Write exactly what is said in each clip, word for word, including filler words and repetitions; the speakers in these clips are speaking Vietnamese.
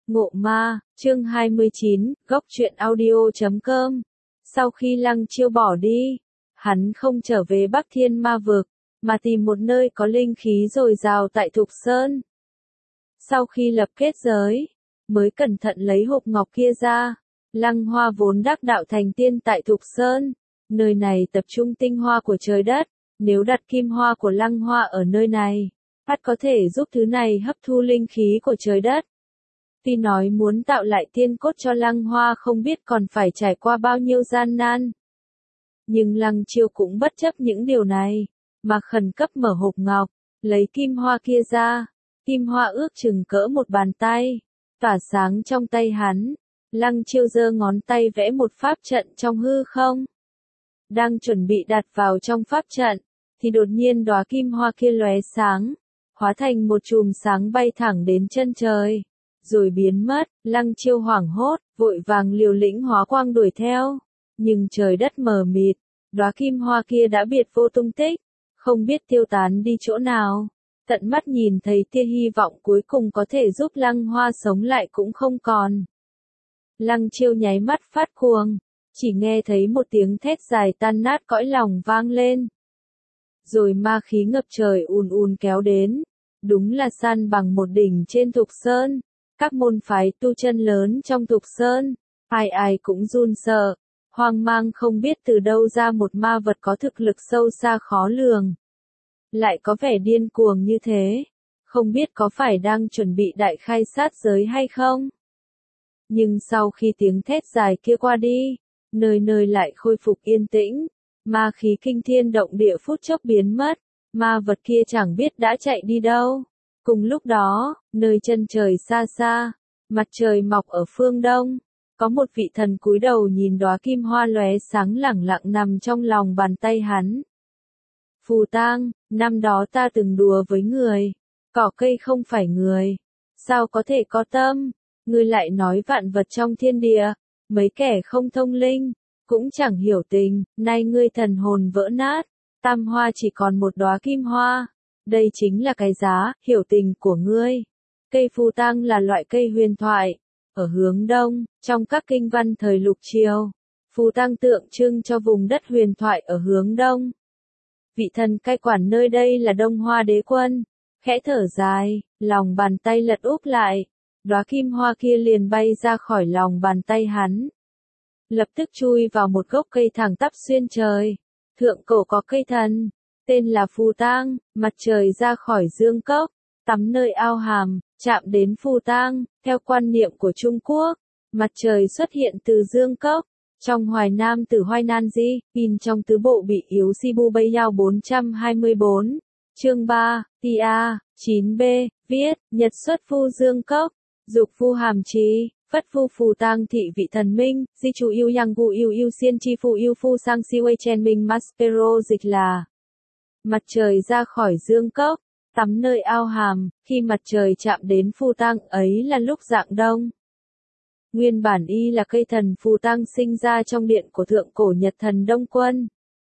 Ngộ ma, chương hai mươi chín, góc truyện audio chấm com. Sau khi Lăng Chiêu bỏ đi, hắn không trở về Bắc Thiên Ma Vực, mà tìm một nơi có linh khí dồi dào tại Thục Sơn. Sau khi lập kết giới, mới cẩn thận lấy hộp ngọc kia ra. Lăng Hoa vốn đắc đạo thành tiên tại Thục Sơn, nơi này tập trung tinh hoa của trời đất, nếu đặt kim hoa của Lăng Hoa ở nơi này, ắt có thể giúp thứ này hấp thu linh khí của trời đất. Tuy nói muốn tạo lại tiên cốt cho Lăng Hoa không biết còn phải trải qua bao nhiêu gian nan. Nhưng Lăng Chiêu cũng bất chấp những điều này, mà khẩn cấp mở hộp ngọc, lấy kim hoa kia ra. Kim hoa ước chừng cỡ một bàn tay, tỏa sáng trong tay hắn. Lăng Chiêu giơ ngón tay vẽ một pháp trận trong hư không. Đang chuẩn bị đặt vào trong pháp trận, thì đột nhiên đóa kim hoa kia lóe sáng, hóa thành một chùm sáng bay thẳng đến chân trời, rồi biến mất. Lăng Chiêu hoảng hốt, vội vàng liều lĩnh hóa quang đuổi theo, nhưng trời đất mờ mịt, đóa kim hoa kia đã biệt vô tung tích, không biết tiêu tán đi chỗ nào. Tận mắt nhìn thấy tia hy vọng cuối cùng có thể giúp Lăng Hoa sống lại cũng không còn. Lăng Chiêu nháy mắt phát cuồng, chỉ nghe thấy một tiếng thét dài tan nát cõi lòng vang lên. Rồi ma khí ngập trời ùn ùn kéo đến, đúng là san bằng một đỉnh trên Thục Sơn. Các môn phái tu chân lớn trong Thục Sơn, ai ai cũng run sợ, hoang mang không biết từ đâu ra một ma vật có thực lực sâu xa khó lường. Lại có vẻ điên cuồng như thế, không biết có phải đang chuẩn bị đại khai sát giới hay không. Nhưng sau khi tiếng thét dài kia qua đi, nơi nơi lại khôi phục yên tĩnh, ma khí kinh thiên động địa phút chốc biến mất, ma vật kia chẳng biết đã chạy đi đâu. Cùng lúc đó, nơi chân trời xa xa, mặt trời mọc ở phương đông, có một vị thần cúi đầu nhìn đóa kim hoa lóe sáng lẳng lặng nằm trong lòng bàn tay hắn. Phù Tang, năm đó ta từng đùa với người, cỏ cây không phải người, sao có thể có tâm, ngươi lại nói vạn vật trong thiên địa, mấy kẻ không thông linh, cũng chẳng hiểu tình, nay ngươi thần hồn vỡ nát, tam hoa chỉ còn một đóa kim hoa. Đây chính là cái giá, hiểu tình của ngươi. Cây phù tang là loại cây huyền thoại. Ở hướng đông, trong các kinh văn thời lục triều, phù tang tượng trưng cho vùng đất huyền thoại ở hướng đông. Vị thần cai quản nơi đây là Đông Hoa Đế Quân. Khẽ thở dài, lòng bàn tay lật úp lại, đóa kim hoa kia liền bay ra khỏi lòng bàn tay hắn. Lập tức chui vào một gốc cây thẳng tắp xuyên trời. Thượng cổ có cây thần, tên là Phù Tang, mặt trời ra khỏi dương cốc, tắm nơi ao hàm, chạm đến Phù Tang. Theo quan niệm của Trung Quốc, mặt trời xuất hiện từ dương cốc. Trong Hoài Nam từ Hoài Nan Di, in trong tứ bộ bị yếu Sibu Bay Yao bốn trăm hai mươi tư, chương ba, Tia, chín B, viết, nhật xuất phu dương cốc, dục phu hàm trí, phất phu Phù Tang thị vị thần minh, di chủ yêu yang gu yêu yêu xiên chi phu yêu phu sang si wei chen minh maspero dịch là. Mặt trời ra khỏi dương cốc, tắm nơi ao hàm, khi mặt trời chạm đến Phù Tang ấy là lúc rạng đông. Nguyên bản y là cây thần Phù Tang sinh ra trong điện của thượng cổ Nhật thần Đông Quân.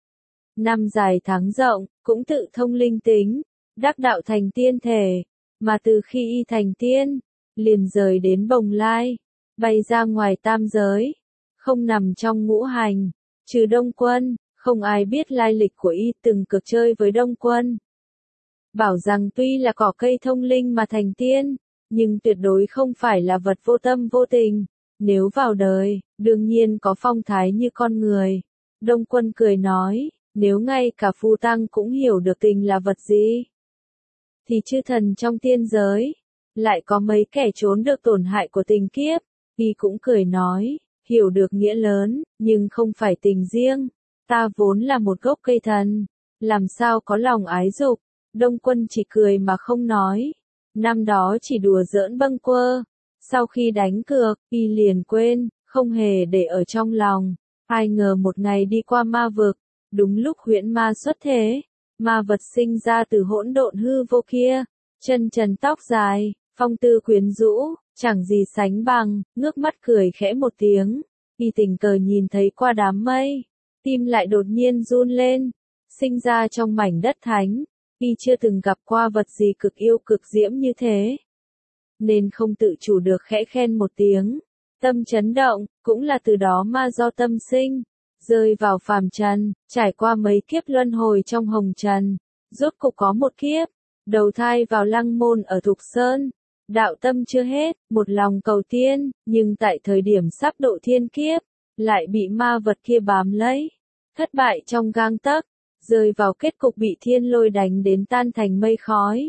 Năm dài tháng rộng, cũng tự thông linh tính, đắc đạo thành tiên thể, mà từ khi y thành tiên, liền rời đến Bồng Lai, bay ra ngoài tam giới, không nằm trong ngũ hành, trừ Đông Quân. Không ai biết lai lịch của y từng cực chơi với Đông Quân. Bảo rằng tuy là cỏ cây thông linh mà thành tiên, nhưng tuyệt đối không phải là vật vô tâm vô tình. Nếu vào đời, đương nhiên có phong thái như con người. Đông Quân cười nói, nếu ngay cả Phù Tang cũng hiểu được tình là vật gì, thì chư thần trong tiên giới, lại có mấy kẻ trốn được tổn hại của tình kiếp. Y cũng cười nói, hiểu được nghĩa lớn, nhưng không phải tình riêng. Ta vốn là một gốc cây thần, làm sao có lòng ái dục. Đông Quân chỉ cười mà không nói. Năm đó chỉ đùa giỡn bâng quơ. Sau khi đánh cược, y liền quên, không hề để ở trong lòng. Ai ngờ một ngày đi qua ma vực, đúng lúc huyễn ma xuất thế. Ma vật sinh ra từ hỗn độn hư vô kia, chân trần tóc dài, phong tư quyến rũ, chẳng gì sánh bằng. Ngước mắt cười khẽ một tiếng, y tình cờ nhìn thấy qua đám mây. Tim lại đột nhiên run lên, sinh ra trong mảnh đất thánh, y chưa từng gặp qua vật gì cực yêu cực diễm như thế. nên không tự chủ được khẽ khen một tiếng. Tâm chấn động, cũng là từ đó ma do tâm sinh, rơi vào phàm trần, trải qua mấy kiếp luân hồi trong hồng trần, rốt cục có một kiếp, đầu thai vào Lăng Môn ở Thục Sơn. Đạo tâm chưa hết, một lòng cầu tiên, nhưng tại thời điểm sắp độ thiên kiếp, lại bị ma vật kia bám lấy, thất bại trong gang tấc, rơi vào kết cục bị thiên lôi đánh đến tan thành mây khói.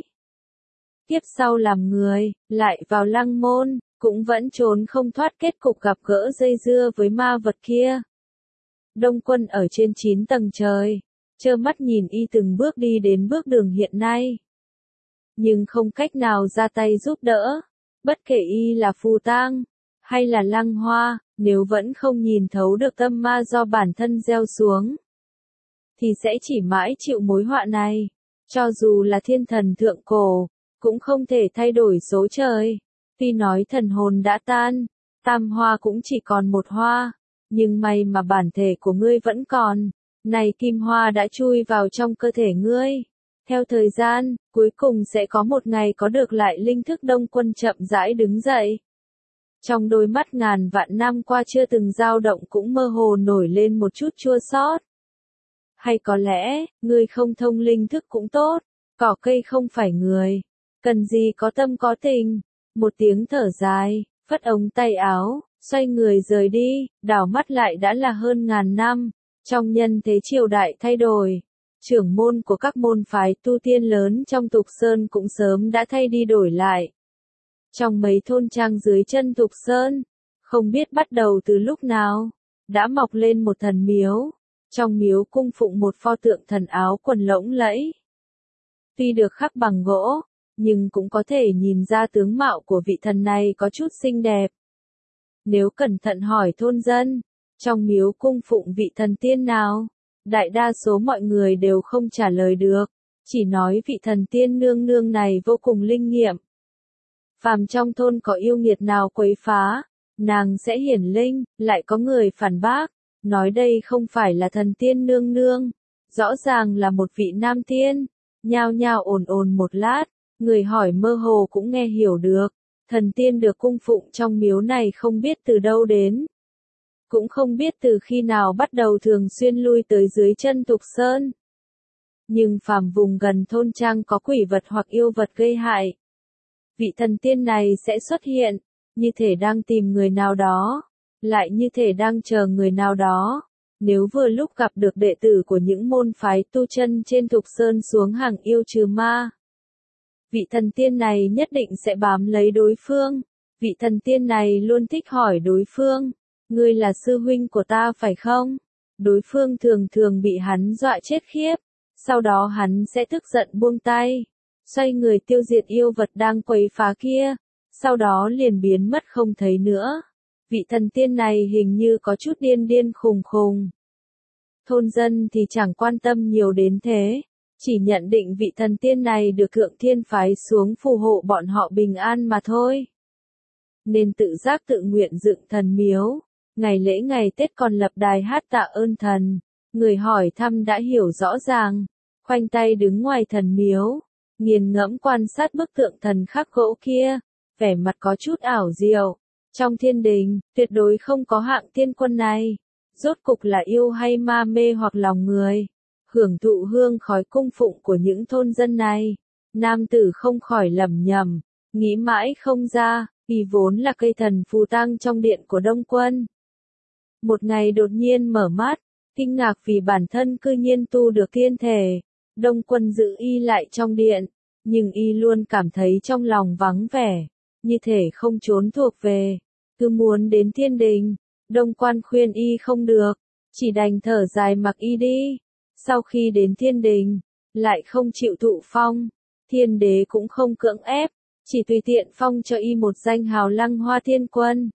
Kiếp sau làm người, lại vào Lăng Môn, cũng vẫn trốn không thoát kết cục gặp gỡ dây dưa với ma vật kia. Đông Quân ở trên chín tầng trời, trơ mắt nhìn y từng bước đi đến bước đường hiện nay. Nhưng không cách nào ra tay giúp đỡ, bất kể y là Phù Tang, hay là Lăng Hoa, nếu vẫn không nhìn thấu được tâm ma do bản thân gieo xuống, thì sẽ chỉ mãi chịu mối họa này. Cho dù là thiên thần thượng cổ, cũng không thể thay đổi số trời. Tuy nói thần hồn đã tan, tam hoa cũng chỉ còn một hoa, nhưng may mà bản thể của ngươi vẫn còn. Này kim hoa đã chui vào trong cơ thể ngươi. Theo thời gian, cuối cùng sẽ có một ngày có được lại linh thức. Đông Quân chậm rãi đứng dậy. Trong đôi mắt ngàn vạn năm qua chưa từng dao động cũng mơ hồ nổi lên một chút chua xót. Hay có lẽ, ngươi không thông linh thức cũng tốt, cỏ cây không phải người, cần gì có tâm có tình. Một tiếng thở dài, phất ống tay áo, xoay người rời đi, đảo mắt lại đã là hơn ngàn năm. Trong nhân thế triều đại thay đổi, trưởng môn của các môn phái tu tiên lớn trong Thục Sơn cũng sớm đã thay đi đổi lại. Trong mấy thôn trang dưới chân Thục Sơn, không biết bắt đầu từ lúc nào, đã mọc lên một thần miếu. Trong miếu cung phụng một pho tượng thần áo quần lỗng lẫy. Tuy được khắc bằng gỗ, nhưng cũng có thể nhìn ra tướng mạo của vị thần này có chút xinh đẹp. Nếu cẩn thận hỏi thôn dân, trong miếu cung phụng vị thần tiên nào, đại đa số mọi người đều không trả lời được, chỉ nói vị thần tiên nương nương này vô cùng linh nghiệm. Phàm trong thôn có yêu nghiệt nào quấy phá, nàng sẽ hiển linh. Lại có người phản bác, nói đây không phải là thần tiên nương nương, rõ ràng là một vị nam tiên. Nhao nhao ồn ồn một lát, người hỏi mơ hồ cũng nghe hiểu được, thần tiên được cung phụng trong miếu này không biết từ đâu đến. Cũng không biết từ khi nào bắt đầu thường xuyên lui tới dưới chân Thục Sơn. Nhưng phàm vùng gần thôn trang có quỷ vật hoặc yêu vật gây hại, vị thần tiên này sẽ xuất hiện, như thể đang tìm người nào đó, lại như thể đang chờ người nào đó. Nếu vừa lúc gặp được đệ tử của những môn phái tu chân trên Thục Sơn xuống hàng yêu trừ ma, vị thần tiên này nhất định sẽ bám lấy đối phương. Vị thần tiên này luôn thích hỏi đối phương, ngươi là sư huynh của ta phải không? Đối phương thường thường bị hắn dọa chết khiếp, sau đó hắn sẽ tức giận buông tay, xoay người tiêu diệt yêu vật đang quấy phá kia, sau đó liền biến mất không thấy nữa. Vị thần tiên này hình như có chút điên điên khùng khùng. Thôn dân thì chẳng quan tâm nhiều đến thế, chỉ nhận định vị thần tiên này được Thượng Thiên phái xuống phù hộ bọn họ bình an mà thôi. Nên tự giác tự nguyện dựng thần miếu, ngày lễ ngày Tết còn lập đài hát tạ ơn thần. Người hỏi thăm đã hiểu rõ ràng, khoanh tay đứng ngoài thần miếu, nghiền ngẫm quan sát bức tượng thần khắc gỗ kia, vẻ mặt có chút ảo diệu. Trong thiên đình, tuyệt đối không có hạng tiên quân này. Rốt cục là yêu hay ma mê hoặc lòng người. Hưởng thụ hương khói cung phụng của những thôn dân này, nam tử không khỏi lẩm nhẩm, nghĩ mãi không ra, vì vốn là cây thần phù tang trong điện của Đông Quân. Một ngày đột nhiên mở mắt, kinh ngạc vì bản thân cư nhiên tu được tiên thể. Đông Quân giữ y lại trong điện, nhưng y luôn cảm thấy trong lòng vắng vẻ, như thể không trốn thuộc về, cứ muốn đến thiên đình. Đông Quan khuyên y không được, chỉ đành thở dài mặc y đi. Sau khi đến thiên đình, lại không chịu thụ phong, thiên đế cũng không cưỡng ép, chỉ tùy tiện phong cho y một danh hào Lăng Hoa Thiên Quân.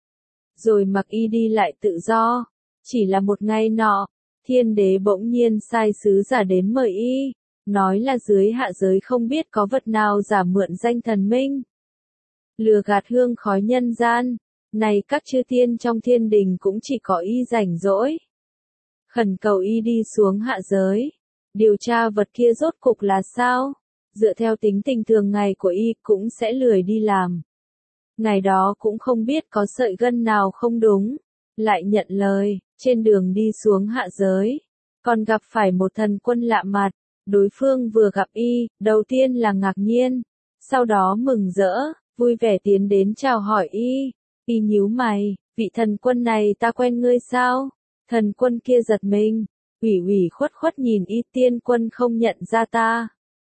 Rồi mặc y đi lại tự do. Chỉ là một ngày nọ, thiên đế bỗng nhiên sai sứ giả đến mời y, nói là dưới hạ giới không biết có vật nào giả mượn danh thần minh, lừa gạt hương khói nhân gian. Này các chư tiên trong thiên đình cũng chỉ có y rảnh rỗi, khẩn cầu y đi xuống hạ giới, điều tra vật kia rốt cục là sao. dựa theo tính tình thường ngày của y cũng sẽ lười đi làm. Ngày đó cũng không biết có sợi gân nào không đúng, lại nhận lời, trên đường đi xuống hạ giới, còn gặp phải một thần quân lạ mặt, đối phương vừa gặp y, đầu tiên là ngạc nhiên, sau đó mừng rỡ, vui vẻ tiến đến chào hỏi y, y nhíu mày, vị thần quân này ta quen ngươi sao? Thần quân kia giật mình, ủy ủy khuất khuất nhìn y, tiên quân không nhận ra ta.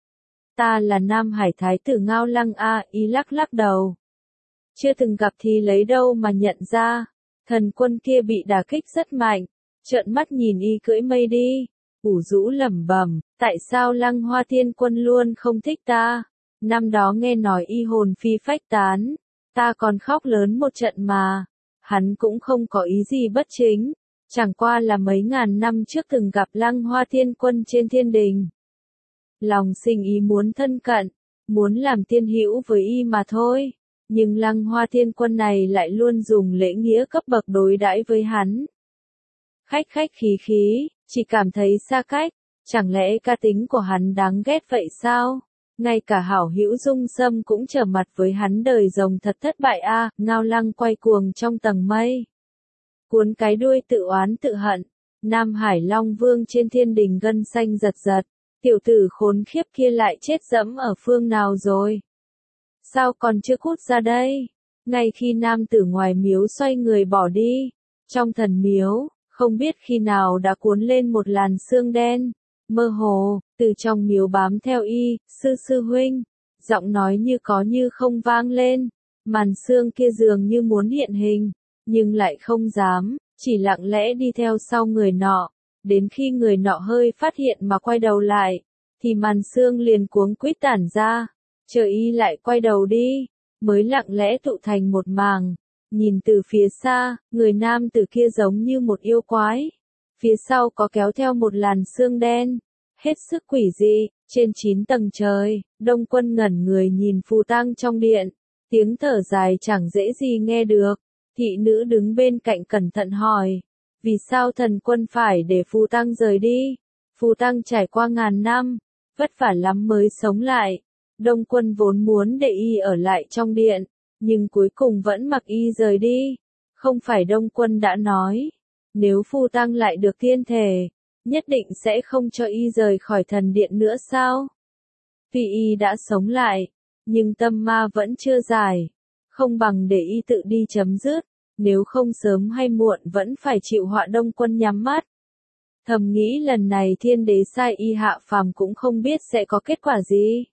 Ta là Nam Hải Thái tử Ngao Lăng a, y lắc lắc đầu. Chưa từng gặp thì lấy đâu mà nhận ra. Thần quân kia bị đả kích rất mạnh, trợn mắt nhìn y cưỡi mây đi, ủ rũ lẩm bẩm, tại sao Lăng Hoa Thiên Quân luôn không thích ta? Năm đó nghe nói y hồn phi phách tán, ta còn khóc lớn một trận mà. Hắn cũng không có ý gì bất chính, chẳng qua là mấy ngàn năm trước từng gặp Lăng Hoa Thiên Quân trên thiên đình. Lòng sinh ý muốn thân cận, muốn làm tiên hữu với y mà thôi. Nhưng Lăng Hoa Thiên Quân này lại luôn dùng lễ nghĩa cấp bậc đối đãi với hắn. Khách khách khí khí, chỉ cảm thấy xa cách, chẳng lẽ ca tính của hắn đáng ghét vậy sao? Ngay cả hảo hữu Dung Sâm cũng trở mặt với hắn, đời rồng thật thất bại a. À, Ngao Lăng quay cuồng trong tầng mây, cuốn cái đuôi tự oán tự hận. Nam Hải Long Vương trên thiên đình gân xanh giật giật, tiểu tử khốn khiếp kia lại chết dẫm ở phương nào rồi? Sao còn chưa cút ra đây? Ngay khi nam tử ngoài miếu xoay người bỏ đi, trong thần miếu, không biết khi nào đã cuốn lên một làn sương đen, mơ hồ, từ trong miếu bám theo y, sư sư huynh, giọng nói như có như không vang lên, màn sương kia dường như muốn hiện hình, nhưng lại không dám, chỉ lặng lẽ đi theo sau người nọ, đến khi người nọ hơi phát hiện mà quay đầu lại, thì màn sương liền cuống quýt tản ra. Chờ y lại quay đầu đi, mới lặng lẽ tụ thành một màng. Nhìn từ phía xa, người nam tử kia giống như một yêu quái. Phía sau có kéo theo một làn sương đen, hết sức quỷ dị. Trên chín tầng trời, Đông Quân ngẩn người nhìn phù tang trong điện, tiếng thở dài chẳng dễ gì nghe được. Thị nữ đứng bên cạnh cẩn thận hỏi, vì sao thần quân phải để phù tang rời đi? Phù tang trải qua ngàn năm, vất vả lắm mới sống lại. Đông Quân vốn muốn để y ở lại trong điện, nhưng cuối cùng vẫn mặc y rời đi. Không phải Đông Quân đã nói, nếu phù tang lại được tiên thể, nhất định sẽ không cho y rời khỏi thần điện nữa sao? Vì y đã sống lại, nhưng tâm ma vẫn chưa giải, không bằng để y tự đi chấm dứt, nếu không sớm hay muộn vẫn phải chịu họa. Đông Quân nhắm mắt, thầm nghĩ lần này thiên đế sai y hạ phàm cũng không biết sẽ có kết quả gì.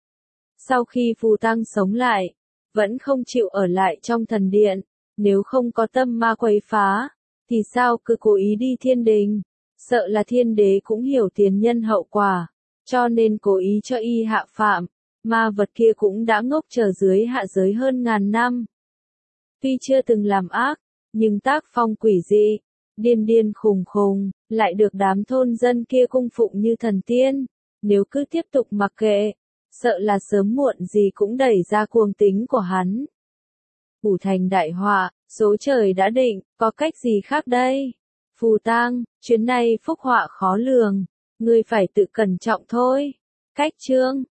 Sau khi phù tang sống lại, vẫn không chịu ở lại trong thần điện, nếu không có tâm ma quấy phá, thì sao cứ cố ý đi thiên đình, sợ là thiên đế cũng hiểu tiền nhân hậu quả, cho nên cố ý cho y hạ phạm, ma vật kia cũng đã ngốc chờ dưới hạ giới hơn ngàn năm. Tuy chưa từng làm ác, nhưng tác phong quỷ dị, điên điên khùng khùng, lại được đám thôn dân kia cung phụng như thần tiên, nếu cứ tiếp tục mặc kệ, sợ là sớm muộn gì cũng đẩy ra cuồng tính của hắn. Phủ thành đại họa, số trời đã định, có cách gì khác đây? Phù tang, chuyến này phúc họa khó lường, ngươi phải tự cẩn trọng thôi. Cách chương